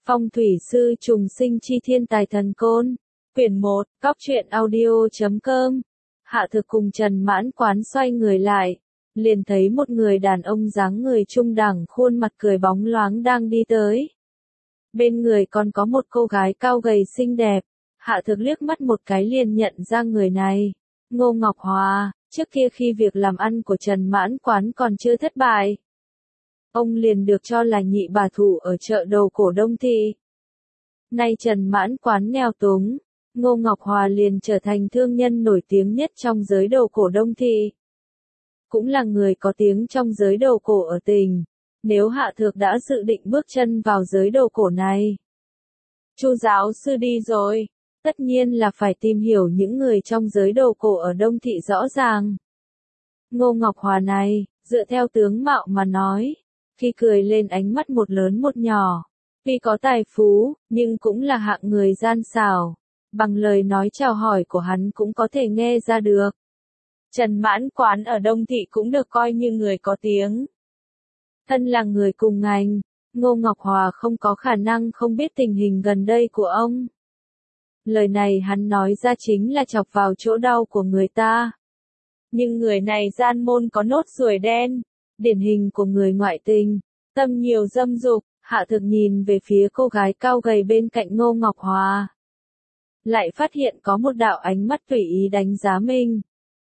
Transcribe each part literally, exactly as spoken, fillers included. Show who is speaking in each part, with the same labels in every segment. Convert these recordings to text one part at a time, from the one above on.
Speaker 1: Phong thủy sư trùng sinh chi thiên tài thần côn. Quyển một, Cóc truyện audio chấm com. Hạ Thực cùng Trần Mãn Quán xoay người lại, liền thấy một người đàn ông dáng người trung đẳng, khuôn mặt cười bóng loáng đang đi tới. Bên người còn có một cô gái cao gầy xinh đẹp. Hạ Thực liếc mắt một cái liền nhận ra người này. Ngô Ngọc Hòa, trước kia khi việc làm ăn của Trần Mãn Quán còn chưa thất bại, ông liền được cho là nhị bà thủ ở chợ đầu cổ Đông Thị. Nay Trần Mãn Quán nghèo túng, Ngô Ngọc Hòa liền trở thành thương nhân nổi tiếng nhất trong giới đầu cổ Đông Thị. Cũng là người có tiếng trong giới đầu cổ ở tỉnh. Nếu Hạ Thực đã dự định bước chân vào giới đầu cổ này, Chu giáo sư đi rồi, tất nhiên là phải tìm hiểu những người trong giới đầu cổ ở Đông Thị rõ ràng. Ngô Ngọc Hòa này, dựa theo tướng mạo mà nói, khi cười lên ánh mắt một lớn một nhỏ, tuy có tài phú, nhưng cũng là hạng người gian xảo. Bằng lời nói chào hỏi của hắn cũng có thể nghe ra được. Trần Mãn Quán ở Đông Thị cũng được coi như người có tiếng. Thân là người cùng ngành, Ngô Ngọc Hòa không có khả năng không biết tình hình gần đây của ông. Lời này hắn nói ra chính là chọc vào chỗ đau của người ta. Nhưng người này gian môn có nốt ruồi đen, điển hình của người ngoại tình, tâm nhiều dâm dục. Hạ Thực nhìn về phía cô gái cao gầy bên cạnh Ngô Ngọc Hòa, lại phát hiện có một đạo ánh mắt tùy ý đánh giá mình.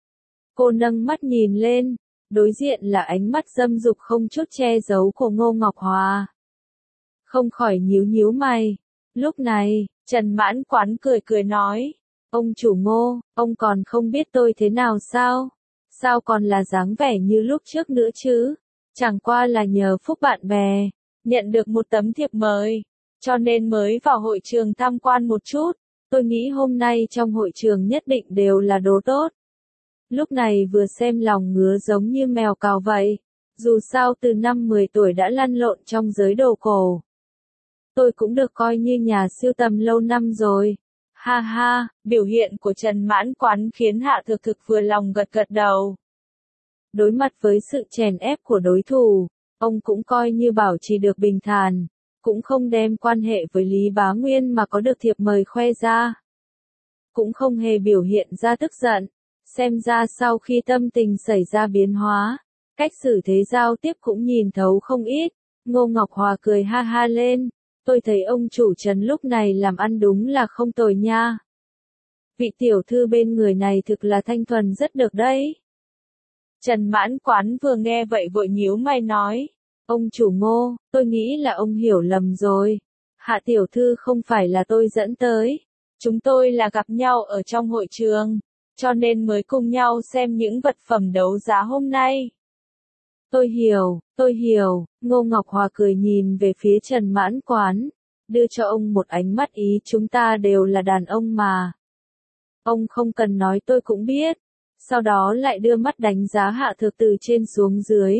Speaker 1: Cô nâng mắt nhìn lên, đối diện là ánh mắt dâm dục không chút che giấu của Ngô Ngọc Hòa. Không khỏi nhíu nhíu mày. Lúc này, Trần Mãn Quán cười cười nói, ông chủ Ngô, ông còn không biết tôi thế nào sao? Sao còn là dáng vẻ như lúc trước nữa chứ? Chẳng qua là nhờ phúc bạn bè, nhận được một tấm thiệp mời, cho nên mới vào hội trường tham quan một chút. Tôi nghĩ hôm nay trong hội trường nhất định đều là đồ tốt. Lúc này vừa xem lòng ngứa giống như mèo cào vậy. Dù sao từ năm mười tuổi đã lăn lộn trong giới đồ cổ, tôi cũng được coi như nhà sưu tầm lâu năm rồi. Ha ha, biểu hiện của Trần Mãn Quán khiến Hạ Thực thực vừa lòng gật gật đầu. Đối mặt với sự chèn ép của đối thủ, ông cũng coi như bảo trì được bình thản, cũng không đem quan hệ với Lý Bá Nguyên mà có được thiệp mời khoe ra. Cũng không hề biểu hiện ra tức giận, xem ra sau khi tâm tình xảy ra biến hóa, cách xử thế giao tiếp cũng nhìn thấu không ít. Ngô Ngọc Hòa cười ha ha lên, tôi thấy ông chủ Trần lúc này làm ăn đúng là không tồi nha. Vị tiểu thư bên người này thực là thanh thuần rất được đấy. Trần Mãn Quán vừa nghe vậy vội nhíu mày nói, ông chủ Ngô, tôi nghĩ là ông hiểu lầm rồi. Hạ tiểu thư không phải là tôi dẫn tới. Chúng tôi là gặp nhau ở trong hội trường, cho nên mới cùng nhau xem những vật phẩm đấu giá hôm nay. Tôi hiểu, tôi hiểu. Ngô Ngọc Hòa cười nhìn về phía Trần Mãn Quán, đưa cho ông một ánh mắt ý chúng ta đều là đàn ông mà. Ông không cần nói tôi cũng biết. Sau đó lại đưa mắt đánh giá Hạ Thực từ trên xuống dưới.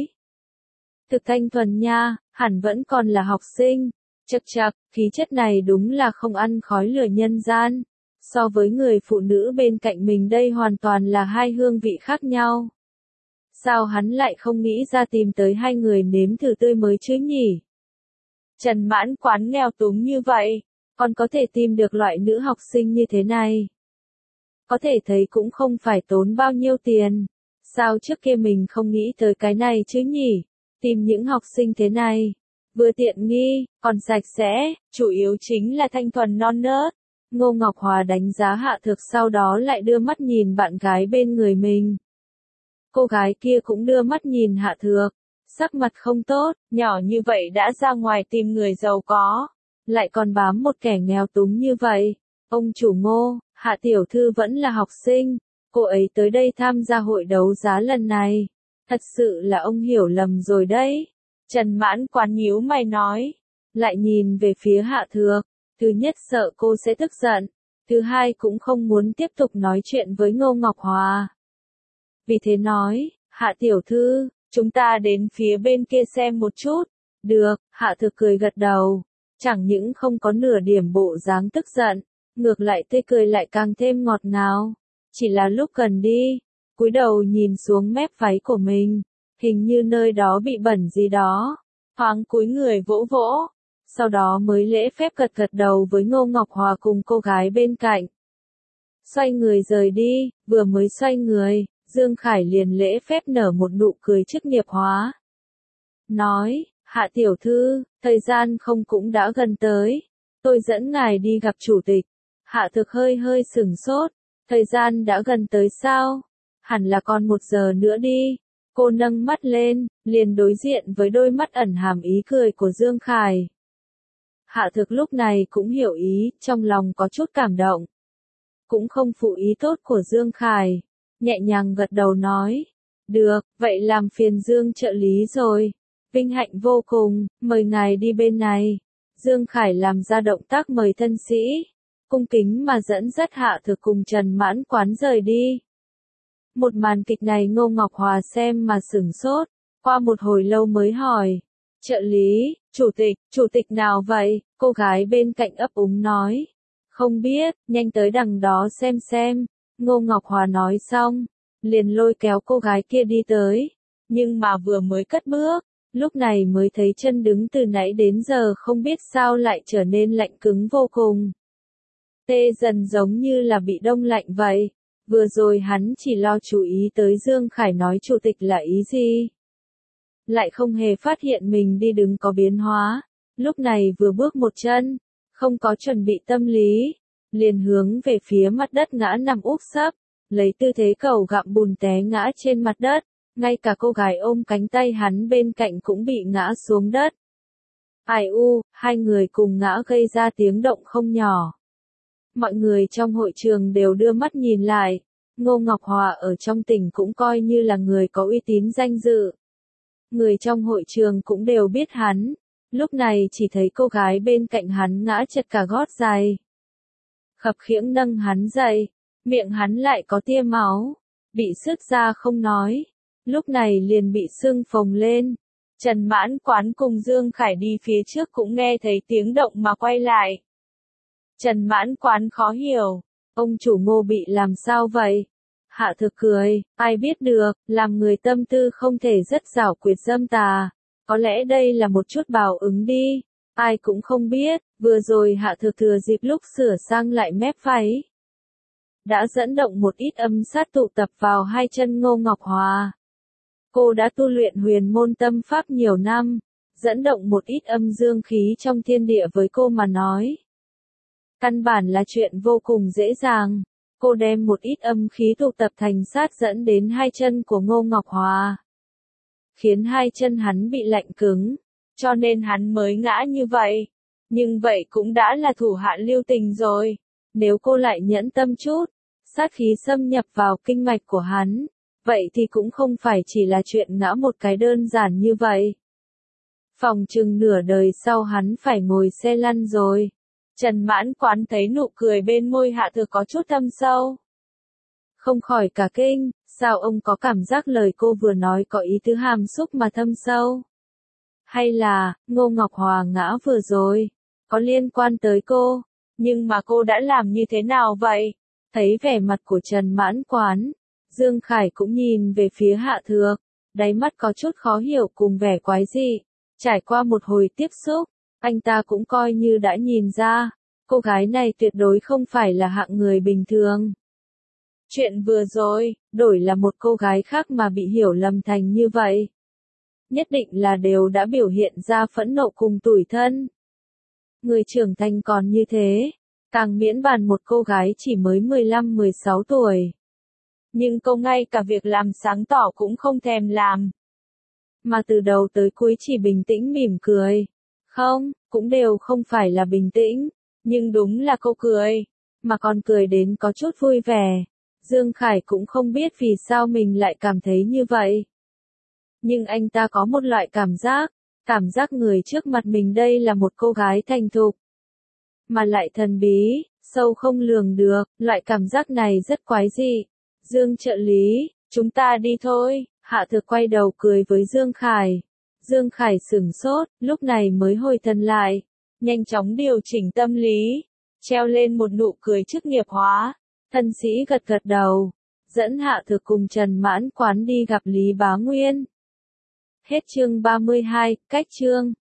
Speaker 1: Thực thanh thuần nha, hẳn vẫn còn là học sinh. Chậc chậc, khí chất này đúng là không ăn khói lửa nhân gian. So với người phụ nữ bên cạnh mình đây hoàn toàn là hai hương vị khác nhau. Sao hắn lại không nghĩ ra tìm tới hai người nếm thử tươi mới chứ nhỉ? Trần Mãn Quán nghèo túng như vậy, còn có thể tìm được loại nữ học sinh như thế này. Có thể thấy cũng không phải tốn bao nhiêu tiền. Sao trước kia mình không nghĩ tới cái này chứ nhỉ? Tìm những học sinh thế này, vừa tiện nghi, còn sạch sẽ, chủ yếu chính là thanh thuần non nớt. Ngô Ngọc Hòa đánh giá Hạ Thực sau đó lại đưa mắt nhìn bạn gái bên người mình. Cô gái kia cũng đưa mắt nhìn Hạ Thực, sắc mặt không tốt, nhỏ như vậy đã ra ngoài tìm người giàu có, lại còn bám một kẻ nghèo túng như vậy. Ông chủ Ngô, Hạ tiểu thư vẫn là học sinh, cô ấy tới đây tham gia hội đấu giá lần này. Thật sự là ông hiểu lầm rồi đấy. Trần Mãn Quán nhíu mày nói, lại nhìn về phía Hạ Thực. Thứ nhất sợ cô sẽ tức giận, thứ hai cũng không muốn tiếp tục nói chuyện với Ngô Ngọc Hòa. Vì thế nói, Hạ tiểu thư, chúng ta đến phía bên kia xem một chút. Được, Hạ Thực cười gật đầu, chẳng những không có nửa điểm bộ dáng tức giận, ngược lại tươi cười lại càng thêm ngọt ngào. Chỉ là lúc gần đi, cúi đầu nhìn xuống mép váy của mình, hình như nơi đó bị bẩn gì đó, thoáng cúi người vỗ vỗ. sau đó mới lễ phép gật gật đầu với Ngô Ngọc Hòa cùng cô gái bên cạnh. Xoay người rời đi, vừa mới xoay người, Dương Khải liền lễ phép nở một nụ cười chức nghiệp hóa. Nói, Hạ tiểu thư, thời gian không cũng đã gần tới, tôi dẫn ngài đi gặp chủ tịch. Hạ Thực hơi hơi sửng sốt, thời gian đã gần tới sao? Hẳn là còn một giờ nữa đi. Cô nâng mắt lên, liền đối diện với đôi mắt ẩn hàm ý cười của Dương Khải. Hạ Thực lúc này cũng hiểu ý, trong lòng có chút cảm động. Cũng không phụ ý tốt của Dương Khải, nhẹ nhàng gật đầu nói. Được, vậy làm phiền Dương trợ lý rồi. Vinh hạnh vô cùng, mời ngài đi bên này. Dương Khải làm ra động tác mời thân sĩ, cung kính mà dẫn dắt Hạ Thực cùng Trần Mãn Quán rời đi. Một màn kịch này Ngô Ngọc Hòa xem mà sửng sốt, qua một hồi lâu mới hỏi. Trợ lý, chủ tịch, chủ tịch nào vậy? Cô gái bên cạnh ấp úng nói. Không biết, nhanh tới đằng đó xem xem. Ngô Ngọc Hòa nói xong, liền lôi kéo cô gái kia đi tới. Nhưng mà vừa mới cất bước, lúc này mới thấy chân đứng từ nãy đến giờ không biết sao lại trở nên lạnh cứng vô cùng. Tê dần giống như là bị đông lạnh vậy. Vừa rồi hắn chỉ lo chú ý tới Dương Khải nói chủ tịch là ý gì. Lại không hề phát hiện mình đi đứng có biến hóa. Lúc này vừa bước một chân, không có chuẩn bị tâm lý, liền hướng về phía mặt đất ngã nằm úp sấp, lấy tư thế cầu gặm bùn té ngã trên mặt đất. Ngay cả cô gái ôm cánh tay hắn bên cạnh cũng bị ngã xuống đất. Ai u, hai người cùng ngã gây ra tiếng động không nhỏ. Mọi người trong hội trường đều đưa mắt nhìn lại. Ngô Ngọc Hòa ở trong tỉnh cũng coi như là người có uy tín danh dự. Người trong hội trường cũng đều biết hắn. Lúc này chỉ thấy cô gái bên cạnh hắn ngã chật cả gót giày. Khập khiễng nâng hắn dậy, miệng hắn lại có tia máu, bị sứt ra không nói. Lúc này liền bị sưng phồng lên. Trần Mãn Quán cùng Dương Khải đi phía trước cũng nghe thấy tiếng động mà quay lại. Trần Mãn Quán khó hiểu, ông chủ Ngô bị làm sao vậy? Hạ Thực cười, ai biết được, làm người tâm tư không thể rất giảo quyệt dâm tà. Có lẽ đây là một chút báo ứng đi, ai cũng không biết, vừa rồi Hạ Thực thừa dịp lúc sửa sang lại mép váy. Đã dẫn động một ít âm sát tụ tập vào hai chân Ngô Ngọc Hòa. Cô đã tu luyện huyền môn tâm pháp nhiều năm, dẫn động một ít âm dương khí trong thiên địa với cô mà nói. Căn bản là chuyện vô cùng dễ dàng, cô đem một ít âm khí tụ tập thành sát dẫn đến hai chân của Ngô Ngọc Hòa. Khiến hai chân hắn bị lạnh cứng, cho nên hắn mới ngã như vậy. Nhưng vậy cũng đã là thủ hạ lưu tình rồi, nếu cô lại nhẫn tâm chút, sát khí xâm nhập vào kinh mạch của hắn. Vậy thì cũng không phải chỉ là chuyện ngã một cái đơn giản như vậy. Phòng chừng nửa đời sau hắn phải ngồi xe lăn rồi. Trần Mãn Quán thấy nụ cười bên môi Hạ Thực có chút thâm sâu. Không khỏi cả kinh, sao ông có cảm giác lời cô vừa nói có ý tứ hàm xúc mà thâm sâu? Hay là, Ngô Ngọc Hòa ngã vừa rồi, có liên quan tới cô, nhưng mà cô đã làm như thế nào vậy? Thấy vẻ mặt của Trần Mãn Quán, Dương Khải cũng nhìn về phía Hạ Thực, đáy mắt có chút khó hiểu cùng vẻ quái dị. Trải qua một hồi tiếp xúc, anh ta cũng coi như đã nhìn ra, cô gái này tuyệt đối không phải là hạng người bình thường. Chuyện vừa rồi, đổi là một cô gái khác mà bị hiểu lầm thành như vậy. Nhất định là đều đã biểu hiện ra phẫn nộ cùng tủi thân. Người trưởng thành còn như thế, càng miễn bàn một cô gái chỉ mới mười lăm mười sáu tuổi. Nhưng cô ngay cả việc làm sáng tỏ cũng không thèm làm. Mà từ đầu tới cuối chỉ bình tĩnh mỉm cười. Không, cũng đều không phải là bình tĩnh, nhưng đúng là cô cười, mà còn cười đến có chút vui vẻ. Dương Khải cũng không biết vì sao mình lại cảm thấy như vậy. Nhưng anh ta có một loại cảm giác, cảm giác người trước mặt mình đây là một cô gái thành thục. Mà lại thần bí, sâu không lường được, loại cảm giác này rất quái dị. Dương trợ lý, chúng ta đi thôi. Hạ Thực quay đầu cười với Dương Khải. Dương Khải sửng sốt, lúc này mới hồi thần lại. Nhanh chóng điều chỉnh tâm lý. Treo lên một nụ cười chức nghiệp hóa. Thân sĩ gật gật đầu. Dẫn Hạ Thực cùng Trần Mãn Quán đi gặp Lý Bá Nguyên. Hết chương ba mươi hai, cách chương.